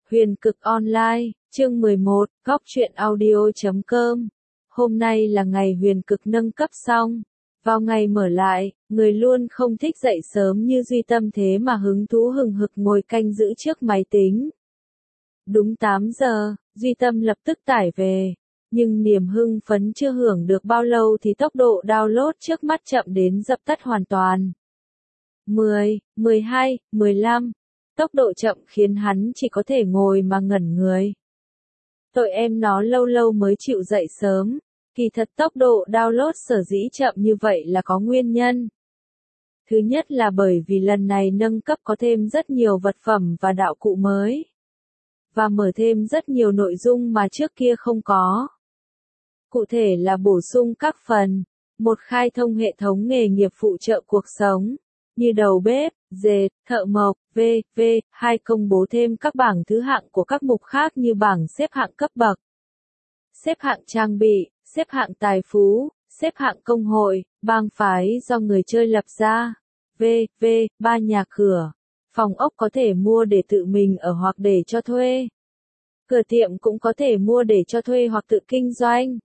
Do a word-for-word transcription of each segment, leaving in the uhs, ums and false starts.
Huyền cực online, chương mười một, góc truyện audio chấm com. Hôm nay là ngày huyền cực nâng cấp xong. Vào ngày mở lại, người luôn không thích dậy sớm như Duy Tâm thế mà hứng thú hừng hực ngồi canh giữ trước máy tính. Đúng tám giờ, Duy Tâm lập tức tải về. Nhưng niềm hưng phấn chưa hưởng được bao lâu thì tốc độ download trước mắt chậm đến dập tắt hoàn toàn. mười, mười hai, mười lăm. Tốc độ chậm khiến hắn chỉ có thể ngồi mà ngẩn người. Tội em nó lâu lâu mới chịu dậy sớm. Kỳ thật tốc độ download sở dĩ chậm như vậy là có nguyên nhân. Thứ nhất là bởi vì lần này nâng cấp có thêm rất nhiều vật phẩm và đạo cụ mới. Và mở thêm rất nhiều nội dung mà trước kia không có. Cụ thể là bổ sung các phần. Một khai thông hệ thống nghề nghiệp phụ trợ cuộc sống. Như đầu bếp, dệt, thợ mộc, vân vân. Hai công bố thêm các bảng thứ hạng của các mục khác như bảng xếp hạng cấp bậc, xếp hạng trang bị, xếp hạng tài phú, xếp hạng công hội, bang phái do người chơi lập ra, vân vân. Ba nhà cửa, phòng ốc có thể mua để tự mình ở hoặc để cho thuê. Cửa tiệm cũng có thể mua để cho thuê hoặc tự kinh doanh.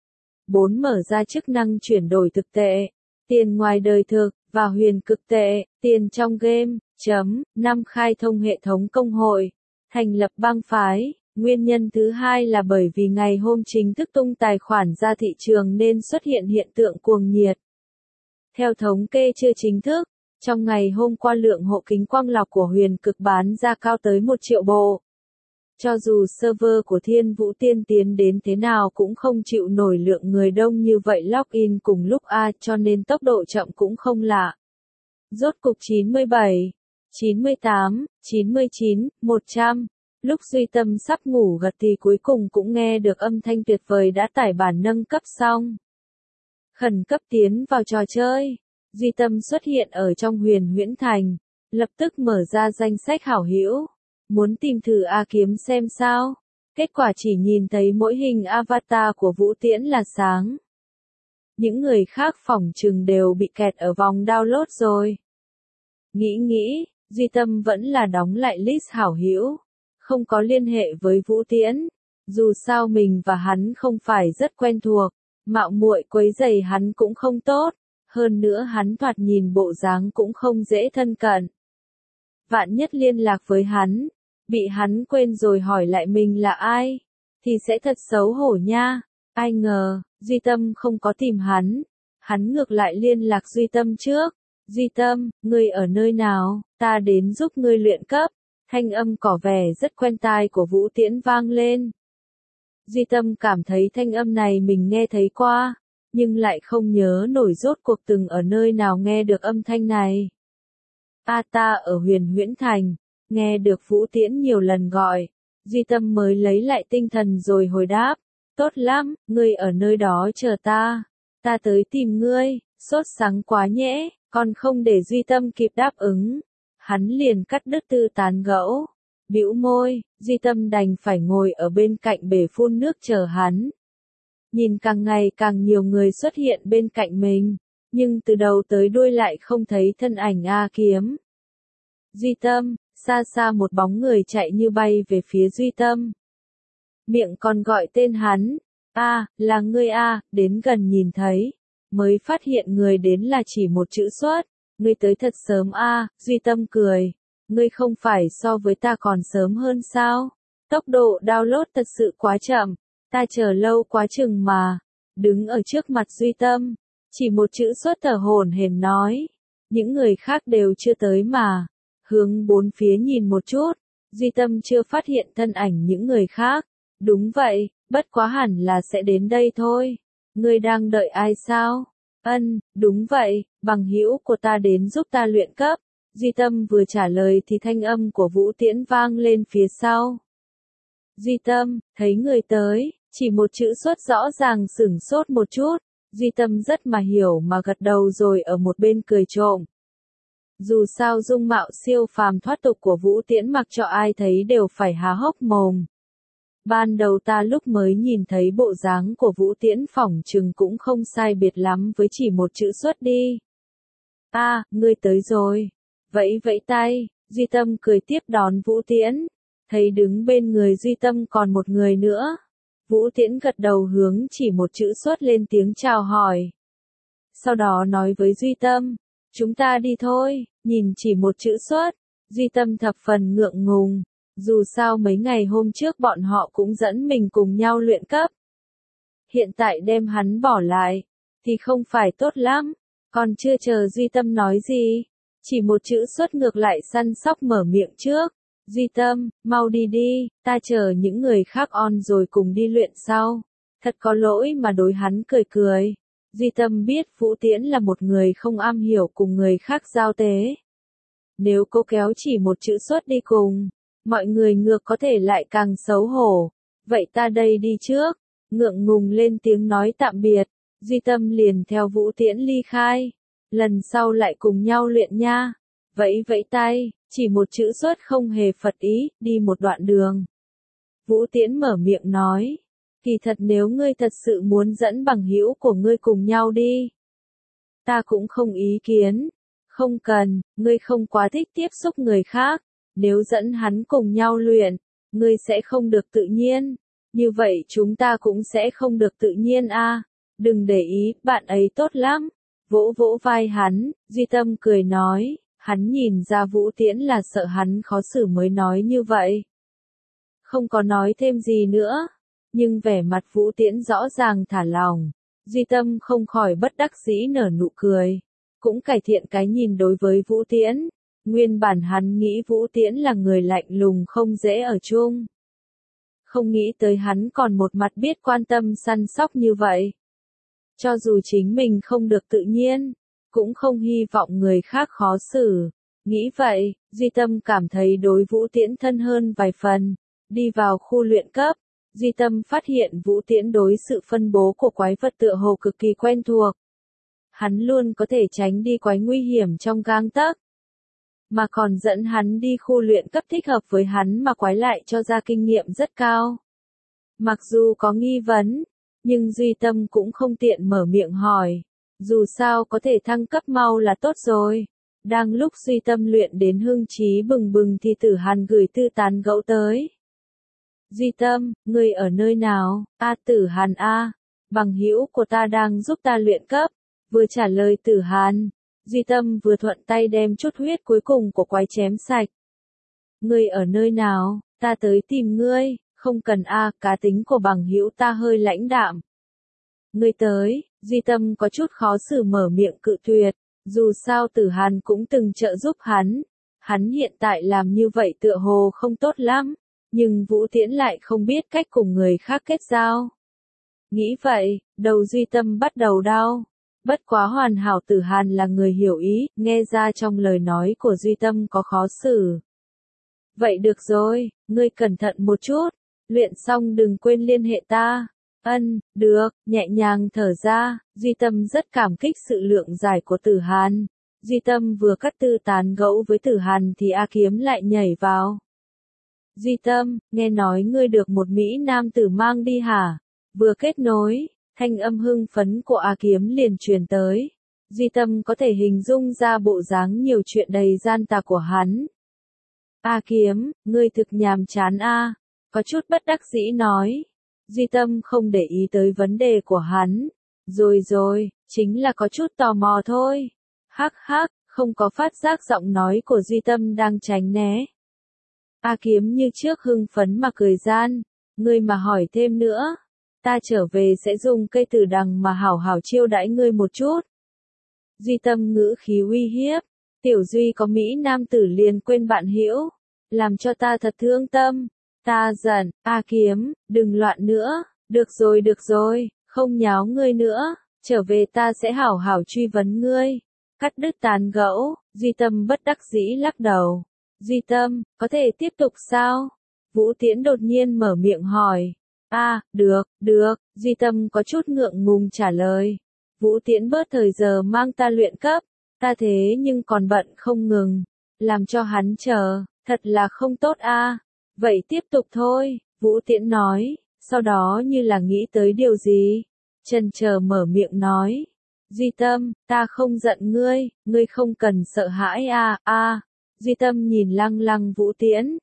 Bốn mở ra chức năng chuyển đổi thực tệ, tiền ngoài đời thực, và huyền cực tệ, tiền trong game. Chấm. Năm khai thông hệ thống công hội, thành lập bang phái. Nguyên nhân thứ hai là bởi vì ngày hôm chính thức tung tài khoản ra thị trường nên xuất hiện hiện tượng cuồng nhiệt. Theo thống kê chưa chính thức, trong ngày hôm qua lượng hộ kính quang lọc của huyền cực bán ra cao tới một triệu bộ. Cho dù server của Thiên Vũ tiên tiến đến thế nào cũng không chịu nổi lượng người đông như vậy login cùng lúc a, cho nên tốc độ chậm cũng không lạ. Rốt cục chín mươi bảy, chín mươi tám, chín mươi chín, một trăm. Lúc Duy Tâm sắp ngủ gật thì cuối cùng cũng nghe được âm thanh tuyệt vời đã tải bản nâng cấp xong. Khẩn cấp tiến vào trò chơi. Duy Tâm xuất hiện ở trong Huyền Huyễn Thành, lập tức mở ra danh sách hảo hữu. Muốn tìm thử A Kiếm xem sao. Kết quả chỉ nhìn thấy mỗi hình avatar của Vũ Tiễn là sáng. Những người khác phỏng chừng đều bị kẹt ở vòng download rồi. Nghĩ nghĩ, Duy Tâm vẫn là đóng lại list hảo hữu. Không có liên hệ với Vũ Tiễn. Dù sao mình và hắn không phải rất quen thuộc. Mạo muội quấy rầy hắn cũng không tốt. Hơn nữa hắn thoạt nhìn bộ dáng cũng không dễ thân cận. Vạn nhất liên lạc với hắn, bị hắn quên rồi hỏi lại mình là ai, thì sẽ thật xấu hổ nha. Ai ngờ, Duy Tâm không có tìm hắn. Hắn ngược lại liên lạc Duy Tâm trước. Duy Tâm, ngươi ở nơi nào, ta đến giúp ngươi luyện cấp. Thanh âm có vẻ rất quen tai của Vũ Tiễn vang lên. Duy Tâm cảm thấy thanh âm này mình nghe thấy qua, nhưng lại không nhớ nổi rốt cuộc từng ở nơi nào nghe được âm thanh này. A ta ở Huyền Huyễn Thành, nghe được Vũ Tiễn nhiều lần gọi, Duy Tâm mới lấy lại tinh thần rồi hồi đáp, tốt lắm, ngươi ở nơi đó chờ ta, ta tới tìm ngươi. Sốt sắng quá nhẽ, còn không để Duy Tâm kịp đáp ứng. Hắn liền cắt đứt tư tán gẫu, bĩu môi, Duy Tâm đành phải ngồi ở bên cạnh bể phun nước chờ hắn. Nhìn càng ngày càng nhiều người xuất hiện bên cạnh mình, nhưng từ đầu tới đuôi lại không thấy thân ảnh A Kiếm. Duy Tâm, xa xa một bóng người chạy như bay về phía Duy Tâm. Miệng còn gọi tên hắn, a, là ngươi a, đến gần nhìn thấy, mới phát hiện người đến là chỉ một chữ xuất. Ngươi tới thật sớm a, Duy Tâm cười. Ngươi không phải so với ta còn sớm hơn sao? Tốc độ download thật sự quá chậm, ta chờ lâu quá chừng mà. Đứng ở trước mặt Duy Tâm, chỉ một chữ xuất thở hổn hển nói. Những người khác đều chưa tới mà. Hướng bốn phía nhìn một chút, Duy Tâm chưa phát hiện thân ảnh những người khác. Đúng vậy, bất quá hẳn là sẽ đến đây thôi. Ngươi đang đợi ai sao? Ân, đúng vậy, bằng hữu của ta đến giúp ta luyện cấp. Duy Tâm vừa trả lời thì thanh âm của Vũ Tiễn vang lên phía sau. Duy Tâm, thấy người tới, chỉ một chữ xuất rõ ràng sửng sốt một chút. Duy Tâm rất mà hiểu mà gật đầu rồi ở một bên cười trộm. Dù sao dung mạo siêu phàm thoát tục của Vũ Tiễn mặc cho ai thấy đều phải há hốc mồm. Ban đầu ta lúc mới nhìn thấy bộ dáng của Vũ Tiễn phỏng chừng cũng không sai biệt lắm với chỉ một chữ xuất đi. A, à, ngươi tới rồi. Vẫy vẫy tay, Duy Tâm cười tiếp đón Vũ Tiễn. thấy đứng bên người Duy Tâm còn một người nữa. Vũ Tiễn gật đầu hướng chỉ một chữ xuất lên tiếng chào hỏi. Sau đó nói với Duy Tâm, chúng ta đi thôi, nhìn chỉ một chữ xuất. Duy Tâm thập phần ngượng ngùng, dù sao mấy ngày hôm trước bọn họ cũng dẫn mình cùng nhau luyện cấp. Hiện tại đem hắn bỏ lại, thì không phải tốt lắm, còn chưa chờ Duy Tâm nói gì. Chỉ một chữ xuất ngược lại săn sóc mở miệng trước. Duy Tâm, mau đi đi, ta chờ những người khác on rồi cùng đi luyện sau. Thật có lỗi mà đối hắn cười cười. Duy Tâm biết Vũ Tiễn là một người không am hiểu cùng người khác giao tế. Nếu cô kéo chỉ một chữ xuất đi cùng, mọi người ngược có thể lại càng xấu hổ. Vậy ta đây đi trước, ngượng ngùng lên tiếng nói tạm biệt. Duy Tâm liền theo Vũ Tiễn ly khai. Lần sau lại cùng nhau luyện nha. Vẫy vẫy tay, chỉ một chữ xuất không hề phật ý, đi một đoạn đường. Vũ Tiễn mở miệng nói, kỳ thật nếu ngươi thật sự muốn dẫn bằng hữu của ngươi cùng nhau đi, ta cũng không ý kiến. Không cần, ngươi không quá thích tiếp xúc người khác, nếu dẫn hắn cùng nhau luyện, ngươi sẽ không được tự nhiên, như vậy chúng ta cũng sẽ không được tự nhiên a. Đừng để ý, bạn ấy tốt lắm. Vỗ vỗ vai hắn, Duy Tâm cười nói, hắn nhìn ra Vũ Tiễn là sợ hắn khó xử mới nói như vậy. Không có nói thêm gì nữa, nhưng vẻ mặt Vũ Tiễn rõ ràng thả lòng. Duy Tâm không khỏi bất đắc dĩ nở nụ cười, cũng cải thiện cái nhìn đối với Vũ Tiễn. Nguyên bản hắn nghĩ Vũ Tiễn là người lạnh lùng không dễ ở chung. Không nghĩ tới hắn còn một mặt biết quan tâm săn sóc như vậy. Cho dù chính mình không được tự nhiên, cũng không hy vọng người khác khó xử. Nghĩ vậy, Duy Tâm cảm thấy đối Vũ Tiễn thân hơn vài phần. Đi vào khu luyện cấp, Duy Tâm phát hiện Vũ Tiễn đối sự phân bố của quái vật tựa hồ cực kỳ quen thuộc. Hắn luôn có thể tránh đi quái nguy hiểm trong gang tấc, mà còn dẫn hắn đi khu luyện cấp thích hợp với hắn mà quái lại cho ra kinh nghiệm rất cao. Mặc dù có nghi vấn, nhưng Duy Tâm cũng không tiện mở miệng hỏi. Dù sao có thể thăng cấp mau là tốt rồi. Đang lúc Duy Tâm luyện đến hưng trí bừng bừng thì Tử Hàn gửi tư tán gẫu tới. Duy Tâm, ngươi ở nơi nào? A Tử Hàn a, bằng hữu của ta đang giúp ta luyện cấp. Vừa trả lời Tử Hàn, Duy Tâm vừa thuận tay đem chút huyết cuối cùng của quái chém sạch. Ngươi ở nơi nào? Ta tới tìm ngươi. Không cần a, cá tính của bằng hữu ta hơi lãnh đạm. Ngươi tới, Duy Tâm có chút khó xử mở miệng cự tuyệt, dù sao Tử Hàn cũng từng trợ giúp hắn. Hắn hiện tại làm như vậy tựa hồ không tốt lắm, nhưng Vũ Tiễn lại không biết cách cùng người khác kết giao. Nghĩ vậy, đầu Duy Tâm bắt đầu đau. Bất quá hoàn hảo Tử Hàn là người hiểu ý, nghe ra trong lời nói của Duy Tâm có khó xử. Vậy được rồi, ngươi cẩn thận một chút. Luyện xong đừng quên liên hệ ta. Ân, được, nhẹ nhàng thở ra, Duy Tâm rất cảm kích sự lượng giải của Tử Hàn. Duy Tâm vừa cắt tư tán gẫu với Tử Hàn thì A Kiếm lại nhảy vào. Duy Tâm, nghe nói ngươi được một Mỹ nam tử mang đi hả? Vừa kết nối, thanh âm hưng phấn của A Kiếm liền truyền tới. Duy Tâm có thể hình dung ra bộ dáng nhiều chuyện đầy gian tà của hắn. A Kiếm, ngươi thực nhàm chán a. Có chút bất đắc dĩ nói. Duy Tâm không để ý tới vấn đề của hắn. Rồi rồi, chính là có chút tò mò thôi. Hắc hắc, không có phát giác giọng nói của Duy Tâm đang tránh né. A Kiếm như trước hưng phấn mà cười gian. Ngươi mà hỏi thêm nữa, ta trở về sẽ dùng cây tử đằng mà hảo hảo chiêu đãi ngươi một chút. Duy Tâm ngữ khí uy hiếp. Tiểu Duy có Mỹ nam tử liền quên bạn hữu, làm cho ta thật thương tâm. Ta giận, A Kiếm, đừng loạn nữa. Được rồi được rồi, không nháo ngươi nữa. Trở về ta sẽ hảo hảo truy vấn ngươi. Cắt đứt tán gẫu, Duy Tâm bất đắc dĩ lắc đầu. Duy Tâm, có thể tiếp tục sao? Vũ Tiễn đột nhiên mở miệng hỏi. A, à, được, được, Duy Tâm có chút ngượng ngùng trả lời. Vũ Tiễn bớt thời giờ mang ta luyện cấp, ta thế nhưng còn bận không ngừng, làm cho hắn chờ, thật là không tốt a. À. Vậy tiếp tục thôi, Vũ Tiễn nói, sau đó như là nghĩ tới điều gì, chần chờ mở miệng nói. Duy Tâm, ta không giận ngươi, ngươi không cần sợ hãi a. À, a. À. Duy Tâm nhìn lăng lăng Vũ Tiễn,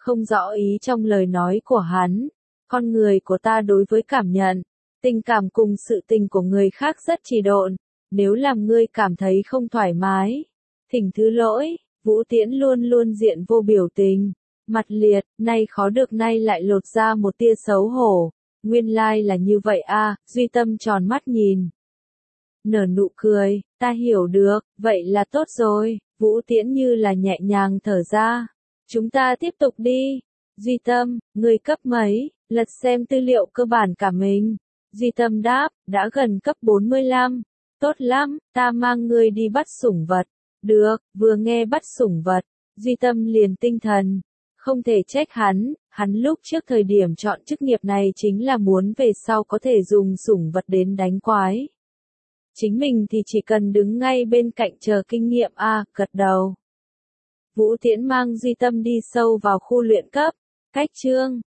không rõ ý trong lời nói của hắn. Con người của ta đối với cảm nhận, tình cảm cùng sự tình của người khác rất trì độn. Nếu làm ngươi cảm thấy không thoải mái, thỉnh thứ lỗi. Vũ Tiễn luôn luôn diện vô biểu tình, mặt liệt, nay khó được nay lại lột ra một tia xấu hổ. Nguyên lai là như vậy a, Duy Tâm tròn mắt nhìn. Nở nụ cười, ta hiểu được, vậy là tốt rồi. Vũ Tiễn như là nhẹ nhàng thở ra. Chúng ta tiếp tục đi. Duy Tâm, ngươi cấp mấy? Lật xem tư liệu cơ bản cả mình. Duy Tâm đáp, đã gần cấp bốn mươi lăm. Tốt lắm, ta mang ngươi đi bắt sủng vật. Được, vừa nghe bắt sủng vật, Duy Tâm liền tinh thần. Không thể trách hắn, hắn lúc trước thời điểm chọn chức nghiệp này chính là muốn về sau có thể dùng sủng vật đến đánh quái. Chính mình thì chỉ cần đứng ngay bên cạnh chờ kinh nghiệm a, gật đầu. Vũ Tiễn mang Duy Tâm đi sâu vào khu luyện cấp. Cách chương